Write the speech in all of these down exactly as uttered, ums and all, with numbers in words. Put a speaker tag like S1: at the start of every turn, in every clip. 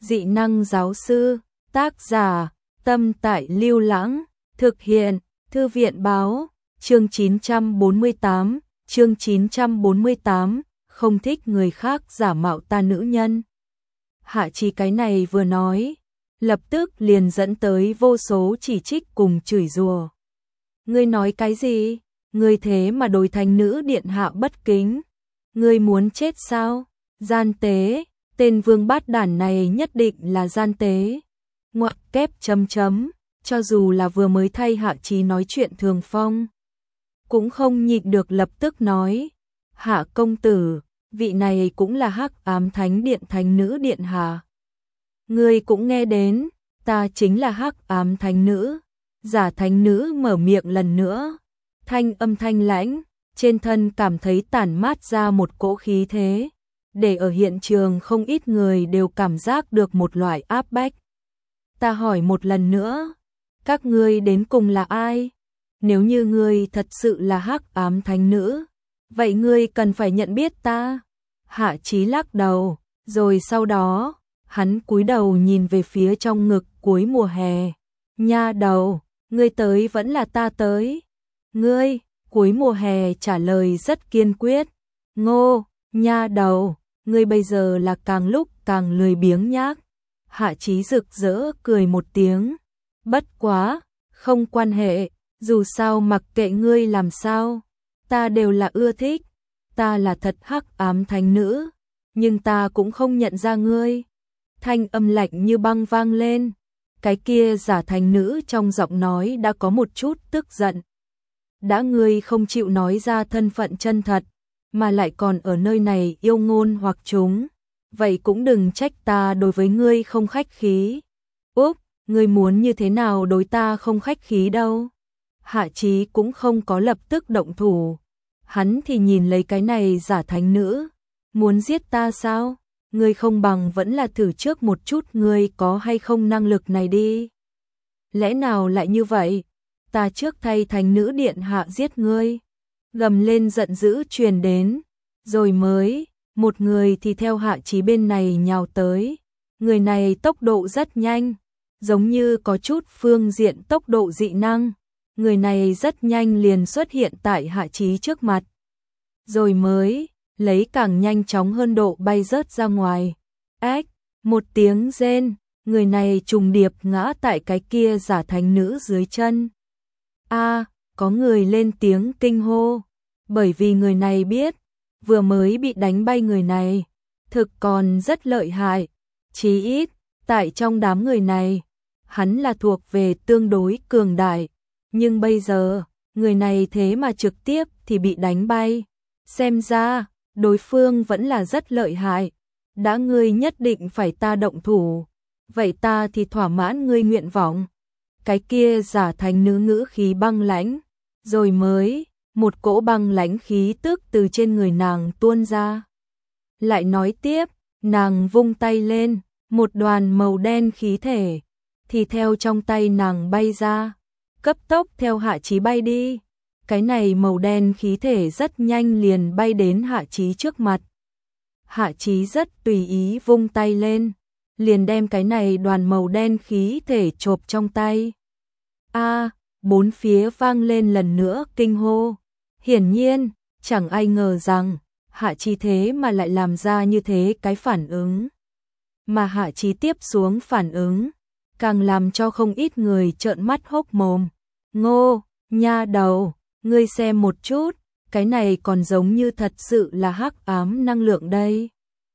S1: dị năng giáo sư, tác giả, Tâm Tại Lưu Lãng, thực hiện, Thư viện báo, chương chín trăm bốn mươi tám, chương chín trăm bốn mươi tám, không thích người khác giả mạo ta nữ nhân. Hạ Chí cái này vừa nói, lập tức liền dẫn tới vô số chỉ trích cùng chửi rủa. Ngươi nói cái gì? Ngươi thế mà đối thành nữ điện hạ bất kính. Ngươi muốn chết sao? Gian tế, tên vương bát đản này nhất định là gian tế. Ngoặc kép chấm chấm, cho dù là vừa mới thay Hạ Chí nói chuyện Thường Phong, cũng không nhịn được lập tức nói, Hạ công tử, vị này cũng là Hắc Ám Thánh Điện thánh nữ điện hạ. Ngươi cũng nghe đến, ta chính là Hắc Ám Thánh nữ. Giả thánh nữ mở miệng lần nữa, thanh âm thanh lãnh, trên thân cảm thấy tản mát ra một cỗ khí thế, để ở hiện trường không ít người đều cảm giác được một loại áp bách. Ta hỏi một lần nữa, các ngươi đến cùng là ai? Nếu như ngươi thật sự là Hắc Ám Thánh nữ, vậy ngươi cần phải nhận biết ta. Hạ Chí lắc đầu, rồi sau đó, hắn cúi đầu nhìn về phía trong ngực cuối mùa hè. Nha đầu, ngươi tới vẫn là ta tới. Ngươi, cuối mùa hè trả lời rất kiên quyết. Ngô, nha đầu, ngươi bây giờ là càng lúc càng lười biếng nhác. Hạ Chí rực rỡ cười một tiếng. Bất quá, không quan hệ, dù sao mặc kệ ngươi làm sao, ta đều là ưa thích. Ta là thật Hắc Ám Thánh nữ, nhưng ta cũng không nhận ra ngươi. Thanh âm lạnh như băng vang lên. Cái kia giả thánh nữ trong giọng nói đã có một chút tức giận. Đã ngươi không chịu nói ra thân phận chân thật, mà lại còn ở nơi này yêu ngôn hoặc chúng, vậy cũng đừng trách ta đối với ngươi không khách khí. Úp, ngươi muốn như thế nào đối ta không khách khí đâu. Hạ Chí cũng không có lập tức động thủ. Hắn thì nhìn lấy cái này giả thánh nữ. Muốn giết ta sao? Ngươi không bằng vẫn là thử trước một chút ngươi có hay không năng lực này đi. Lẽ nào lại như vậy? Ta trước thay thánh nữ điện hạ giết ngươi. Gầm lên giận dữ truyền đến. Rồi mới, một người thì theo Hạ Chí bên này nhào tới. Người này tốc độ rất nhanh, giống như có chút phương diện tốc độ dị năng. Người này rất nhanh liền xuất hiện tại Hạ Chí trước mặt. Rồi mới, lấy càng nhanh chóng hơn độ bay rớt ra ngoài. Ếch, một tiếng rên, người này trùng điệp ngã tại cái kia giả thánh nữ dưới chân. A, có người lên tiếng kinh hô, bởi vì người này biết, vừa mới bị đánh bay người này, thực còn rất lợi hại, chí ít, tại trong đám người này, hắn là thuộc về tương đối cường đại, nhưng bây giờ, người này thế mà trực tiếp thì bị đánh bay, xem ra, đối phương vẫn là rất lợi hại, đã ngươi nhất định phải ta động thủ, vậy ta thì thỏa mãn ngươi nguyện vọng. Cái kia giả thành nữ ngữ khí băng lãnh, rồi mới, một cỗ băng lãnh khí tức từ trên người nàng tuôn ra. Lại nói tiếp, nàng vung tay lên, một đoàn màu đen khí thể, thì theo trong tay nàng bay ra, cấp tốc theo Hạ Chí bay đi. Cái này màu đen khí thể rất nhanh liền bay đến Hạ Chí trước mặt. Hạ Chí rất tùy ý vung tay lên, liền đem cái này đoàn màu đen khí thể chộp trong tay. A, bốn phía vang lên lần nữa kinh hô. Hiển nhiên, chẳng ai ngờ rằng, Hạ Chí thế mà lại làm ra như thế cái phản ứng. Mà Hạ Chí tiếp xuống phản ứng, càng làm cho không ít người trợn mắt hốc mồm. Ngô, nha đầu, ngươi xem một chút, cái này còn giống như thật sự là hắc ám năng lượng đây.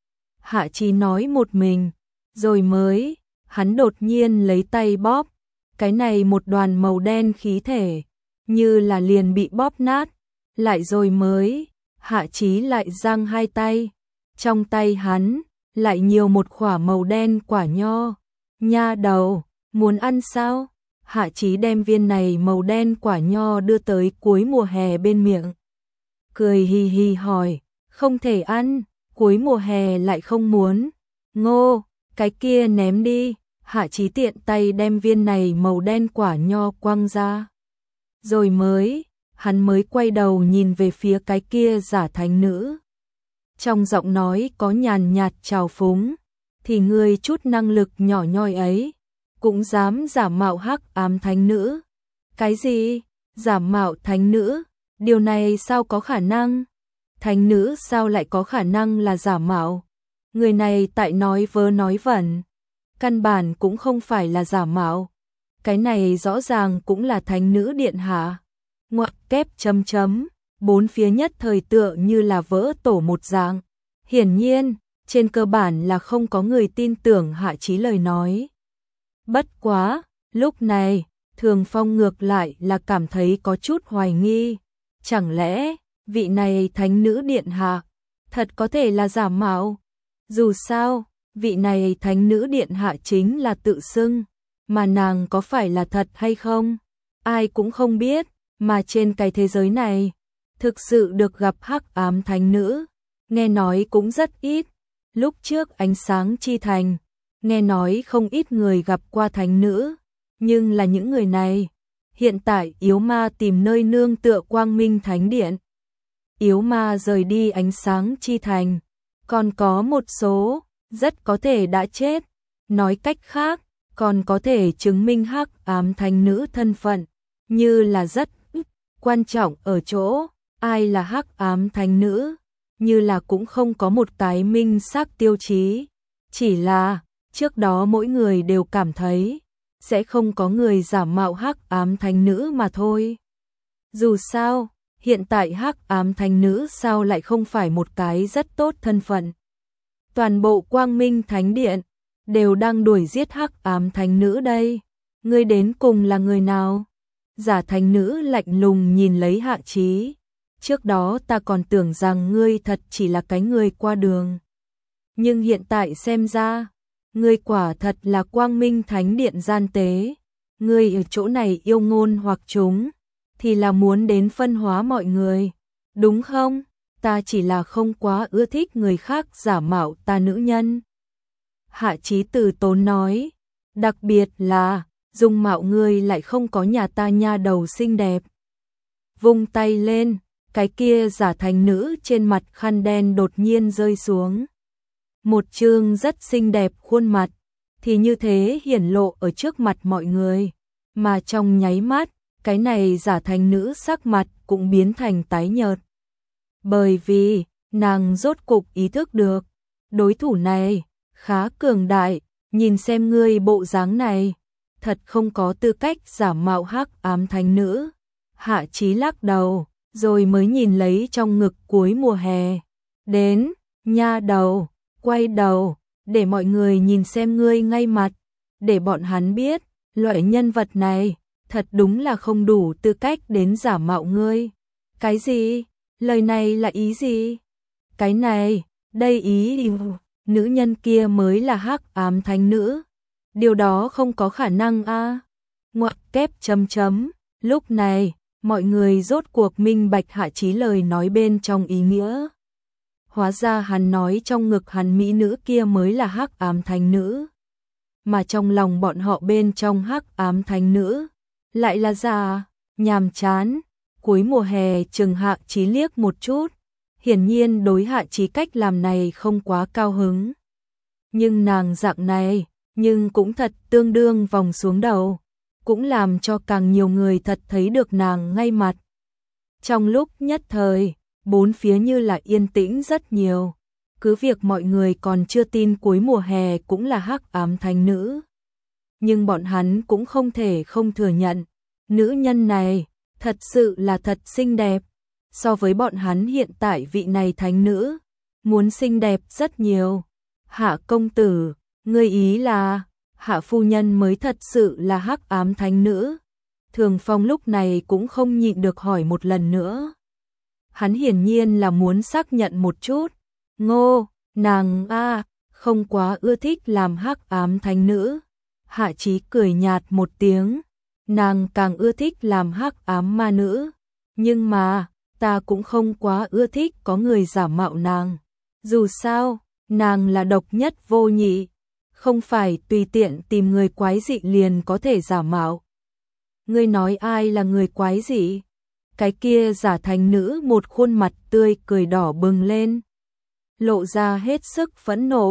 S1: Hạ Chí nói một mình, rồi mới, hắn đột nhiên lấy tay bóp, cái này một đoàn màu đen khí thể, như là liền bị bóp nát, lại rồi mới, Hạ Chí lại giang hai tay, trong tay hắn, lại nhiều một quả màu đen quả nho. Nha đầu, muốn ăn sao? Hạ Chí đem viên này màu đen quả nho đưa tới cuối mùa hè bên miệng. Cười hì hì hỏi, không thể ăn, cuối mùa hè lại không muốn. Ngô, cái kia ném đi. Hạ Chí tiện tay đem viên này màu đen quả nho quăng ra. Rồi mới, hắn mới quay đầu nhìn về phía cái kia giả thánh nữ. Trong giọng nói có nhàn nhạt trào phúng, thì ngươi chút năng lực nhỏ nhoi ấy, cũng dám giả mạo hắc ám thánh nữ. Cái gì? Giả mạo thánh nữ? Điều này sao có khả năng? Thánh nữ sao lại có khả năng là giả mạo? Người này tại nói vớ nói vẩn. Căn bản cũng không phải là giả mạo. Cái này rõ ràng cũng là thánh nữ điện hạ. Ngoặc kép chấm chấm, bốn phía nhất thời tựa như là vỡ tổ một dạng. Hiển nhiên, trên cơ bản là không có người tin tưởng Hạ Chí lời nói. Bất quá, lúc này, Thường Phong ngược lại là cảm thấy có chút hoài nghi. Chẳng lẽ, vị này thánh nữ điện hạ, thật có thể là giả mạo? Dù sao, vị này thánh nữ điện hạ chính là tự xưng, mà nàng có phải là thật hay không? Ai cũng không biết, mà trên cái thế giới này, thực sự được gặp hắc ám thánh nữ, nghe nói cũng rất ít. Lúc trước ánh sáng chi thành, nghe nói không ít người gặp qua thánh nữ, nhưng là những người này, hiện tại yếu ma tìm nơi nương tựa quang minh thánh điện. Yếu ma rời đi ánh sáng chi thành, còn có một số, rất có thể đã chết. Nói cách khác, còn có thể chứng minh hắc ám thánh nữ thân phận, như là rất quan trọng ở chỗ, ai là hắc ám thánh nữ, như là cũng không có một cái minh xác tiêu chí. Chỉ là, trước đó mỗi người đều cảm thấy, sẽ không có người giả mạo hắc ám thánh nữ mà thôi. Dù sao, hiện tại hắc ám thánh nữ sao lại không phải một cái rất tốt thân phận. Toàn bộ quang minh thánh điện, đều đang đuổi giết hắc ám thánh nữ đây. Ngươi đến cùng là người nào? Giả thánh nữ lạnh lùng nhìn lấy Hạ Chí. Trước đó ta còn tưởng rằng ngươi thật chỉ là cái người qua đường. Nhưng hiện tại xem ra, ngươi quả thật là quang minh thánh điện gian tế. Ngươi ở chỗ này yêu ngôn hoặc chúng, thì là muốn đến phân hóa mọi người. Đúng không? Ta chỉ là không quá ưa thích người khác giả mạo ta nữ nhân. Hạ Chí từ tốn nói, đặc biệt là, dung mạo ngươi lại không có nhà ta nha đầu xinh đẹp. Vung tay lên, cái kia giả thành nữ trên mặt khăn đen đột nhiên rơi xuống. Một trương rất xinh đẹp khuôn mặt, thì như thế hiển lộ ở trước mặt mọi người. Mà trong nháy mắt, cái này giả thành nữ sắc mặt cũng biến thành tái nhợt. Bởi vì, nàng rốt cục ý thức được, đối thủ này, khá cường đại, nhìn xem ngươi bộ dáng này, thật không có tư cách giả mạo hắc ám thánh nữ. Hạ Chí lắc đầu, rồi mới nhìn lấy trong ngực cuối mùa hè. Đến, nha đầu, quay đầu, để mọi người nhìn xem ngươi ngay mặt, để bọn hắn biết, loại nhân vật này, thật đúng là không đủ tư cách đến giả mạo ngươi. Cái gì? Lời này là ý gì? Cái này, đây ý nữ nhân kia mới là hắc ám thánh nữ. Điều đó không có khả năng a. À. Ngoặc kép chấm chấm, lúc này, mọi người rốt cuộc minh bạch Hạ Chí lời nói bên trong ý nghĩa. Hóa ra hắn nói trong ngực hắn mỹ nữ kia mới là hắc ám thánh nữ. Mà trong lòng bọn họ bên trong hắc ám thánh nữ, lại là già, nhàm chán. Cuối mùa hè chừng Hạ Chí liếc một chút, hiển nhiên đối Hạ Chí cách làm này không quá cao hứng. Nhưng nàng dạng này, nhưng cũng thật tương đương vòng xuống đầu, cũng làm cho càng nhiều người thật thấy được nàng ngay mặt. Trong lúc nhất thời, bốn phía như là yên tĩnh rất nhiều, cứ việc mọi người còn chưa tin cuối mùa hè cũng là hắc ám thánh nữ. Nhưng bọn hắn cũng không thể không thừa nhận, nữ nhân này, thật sự là thật xinh đẹp, so với bọn hắn hiện tại vị này thánh nữ, muốn xinh đẹp rất nhiều. Hạ công tử, ngươi ý là, Hạ phu nhân mới thật sự là hắc ám thánh nữ. Thường Phong lúc này cũng không nhịn được hỏi một lần nữa. Hắn hiển nhiên là muốn xác nhận một chút. Ngô, nàng a, à, không quá ưa thích làm hắc ám thánh nữ. Hạ Chí cười nhạt một tiếng. Nàng càng ưa thích làm hắc ám ma nữ. Nhưng mà, ta cũng không quá ưa thích có người giả mạo nàng. Dù sao, nàng là độc nhất vô nhị. Không phải tùy tiện tìm người quái dị liền có thể giả mạo. Ngươi nói ai là người quái dị? Cái kia giả thành nữ một khuôn mặt tươi cười đỏ bừng lên. Lộ ra hết sức phẫn nộ.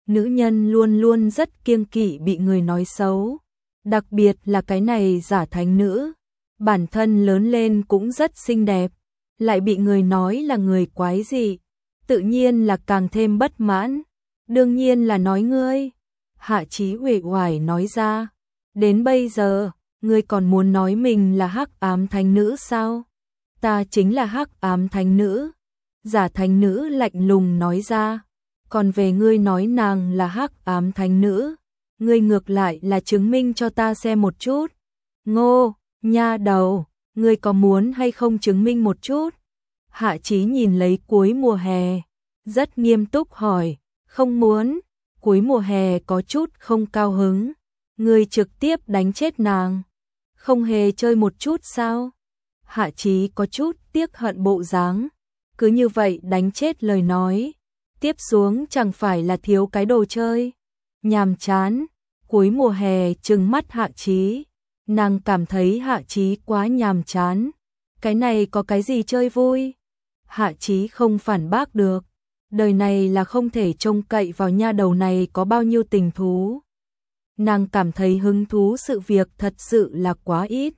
S1: nữ nhân luôn luôn rất kiêng kỵ bị người nói xấu, đặc biệt là cái này giả thánh nữ, bản thân lớn lên cũng rất xinh đẹp, lại bị người nói là người quái dị, tự nhiên là càng thêm bất mãn. Đương nhiên là nói ngươi. Hạ Chí uể oải nói ra, đến bây giờ, ngươi còn muốn nói mình là hắc ám thánh nữ sao? Ta chính là hắc ám thánh nữ. Giả thánh nữ lạnh lùng nói ra, còn về ngươi nói nàng là hắc ám thánh nữ, ngươi ngược lại là chứng minh cho ta xem một chút. Ngô, nha đầu, ngươi có muốn hay không chứng minh một chút? Hạ Chí nhìn lấy cuối mùa hè, rất nghiêm túc hỏi, không muốn. Cuối mùa hè có chút không cao hứng, ngươi trực tiếp đánh chết nàng, không hề chơi một chút sao? Hạ Chí có chút tiếc hận bộ dáng, cứ như vậy đánh chết lời nói, tiếp xuống chẳng phải là thiếu cái đồ chơi. Nhàm chán. Cuối mùa hè trừng mắt Hạ Chí, nàng cảm thấy Hạ Chí quá nhàm chán, cái này có cái gì chơi vui? Hạ Chí không phản bác được, đời này là không thể trông cậy vào nha đầu này có bao nhiêu tình thú. Nàng cảm thấy hứng thú sự việc thật sự là quá ít.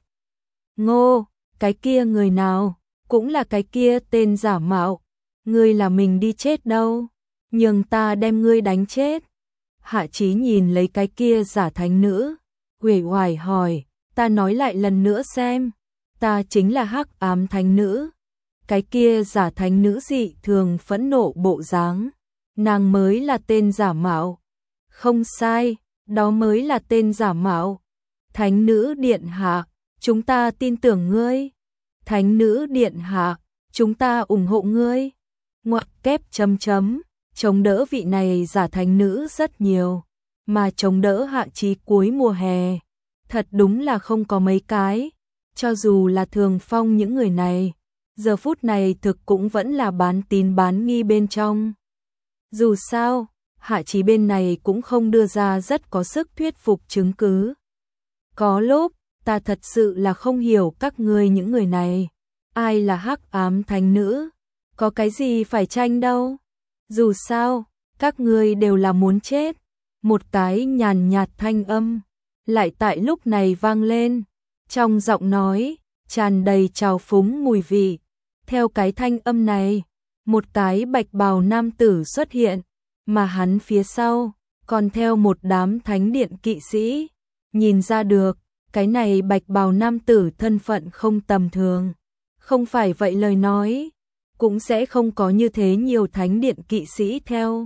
S1: Ngô, cái kia người nào, cũng là cái kia tên giả mạo, ngươi là mình đi chết đâu, nhường ta đem ngươi đánh chết. Hạ Chí nhìn lấy cái kia giả thánh nữ, uể oải hỏi, ta nói lại lần nữa xem, ta chính là hắc ám thánh nữ. Cái kia giả thánh nữ dị thường phẫn nộ bộ dáng, nàng mới là tên giả mạo. Không sai, đó mới là tên giả mạo. Thánh nữ điện hạ, chúng ta tin tưởng ngươi. Thánh nữ điện hạ, chúng ta ủng hộ ngươi. Ngoặc kép chấm chấm, chống đỡ vị này giả thánh nữ rất nhiều, mà chống đỡ Hạ Chí cuối mùa hè, thật đúng là không có mấy cái. Cho dù là Thường Phong những người này, giờ phút này thực cũng vẫn là bán tín bán nghi bên trong. Dù sao, Hạ Chí bên này cũng không đưa ra rất có sức thuyết phục chứng cứ. Có lúc, ta thật sự là không hiểu các ngươi những người này. Ai là hắc ám thánh nữ? Có cái gì phải tranh đâu? Dù sao, các ngươi đều là muốn chết. Một cái nhàn nhạt thanh âm lại tại lúc này vang lên, trong giọng nói tràn đầy trào phúng mùi vị. Theo cái thanh âm này, một cái bạch bào nam tử xuất hiện, mà hắn phía sau còn theo một đám thánh điện kỵ sĩ. Nhìn ra được, cái này bạch bào nam tử thân phận không tầm thường. Không phải vậy lời nói, cũng sẽ không có như thế nhiều thánh điện kỵ sĩ theo.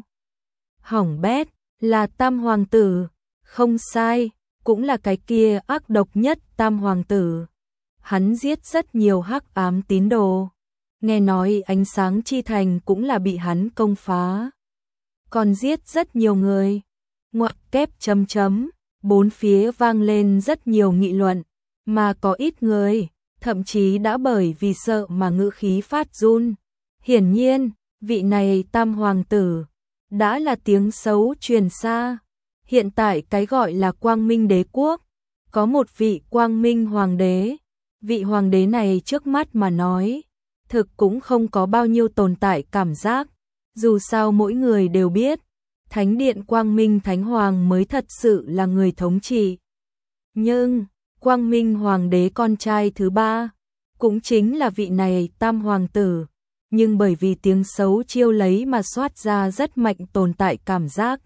S1: Hỏng bét, là Tam Hoàng tử, không sai, cũng là cái kia ác độc nhất Tam Hoàng tử. Hắn giết rất nhiều hắc ám tín đồ. Nghe nói ánh sáng chi thành cũng là bị hắn công phá. Còn giết rất nhiều người. Ngoặc kép chấm chấm, bốn phía vang lên rất nhiều nghị luận, mà có ít người, thậm chí đã bởi vì sợ mà ngữ khí phát run. Hiển nhiên, vị này Tam Hoàng tử, đã là tiếng xấu truyền xa. Hiện tại cái gọi là Quang Minh Đế Quốc, có một vị Quang Minh Hoàng đế. Vị Hoàng đế này trước mắt mà nói, thực cũng không có bao nhiêu tồn tại cảm giác. Dù sao mỗi người đều biết, Thánh điện Quang Minh Thánh Hoàng mới thật sự là người thống trị. Nhưng, Quang Minh Hoàng đế con trai thứ ba, cũng chính là vị này Tam Hoàng tử, nhưng bởi vì tiếng xấu chiêu lấy mà soát ra rất mạnh tồn tại cảm giác.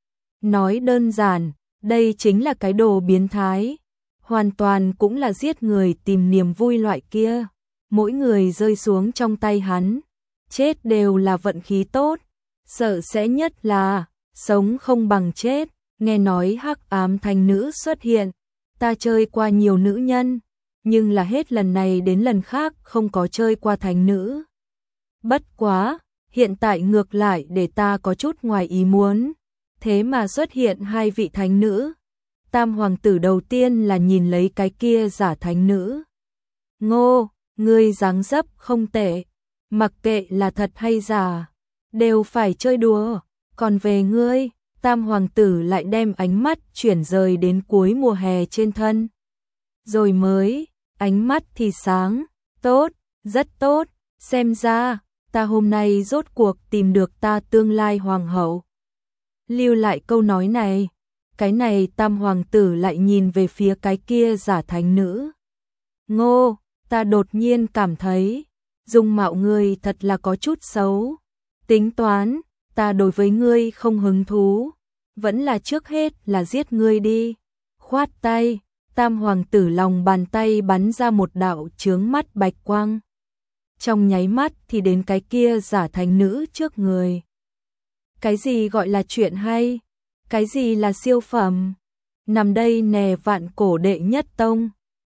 S1: Nói đơn giản, đây chính là cái đồ biến thái, hoàn toàn cũng là giết người tìm niềm vui loại kia. Mỗi người rơi xuống trong tay hắn, chết đều là vận khí tốt, sợ sẽ nhất là sống không bằng chết. Nghe nói hắc ám thánh nữ xuất hiện, ta chơi qua nhiều nữ nhân, nhưng là hết lần này đến lần khác không có chơi qua thánh nữ. Bất quá, hiện tại ngược lại để ta có chút ngoài ý muốn, thế mà xuất hiện hai vị thánh nữ. Tam Hoàng tử đầu tiên là nhìn lấy cái kia giả thánh nữ. Ngô, ngươi dáng dấp không tệ, mặc kệ là thật hay giả, đều phải chơi đùa. Còn về ngươi, Tam Hoàng tử lại đem ánh mắt chuyển rời đến cuối mùa hè trên thân. Rồi mới, ánh mắt thì sáng, tốt, rất tốt, xem ra, ta hôm nay rốt cuộc tìm được ta tương lai hoàng hậu. lưu lại câu nói này. Cái này tam hoàng tử lại nhìn về phía cái kia giả thánh nữ. Ngô, ta đột nhiên cảm thấy, dung mạo ngươi thật là có chút xấu. Tính toán, ta đối với ngươi không hứng thú, vẫn là trước hết là giết ngươi đi. Khoát tay, tam hoàng tử lòng bàn tay bắn ra một đạo chướng mắt bạch quang. Trong nháy mắt thì đến cái kia giả thánh nữ trước người. Cái gì gọi là chuyện hay? Cái gì là siêu phẩm? Nằm đây nè vạn cổ đệ nhất tông.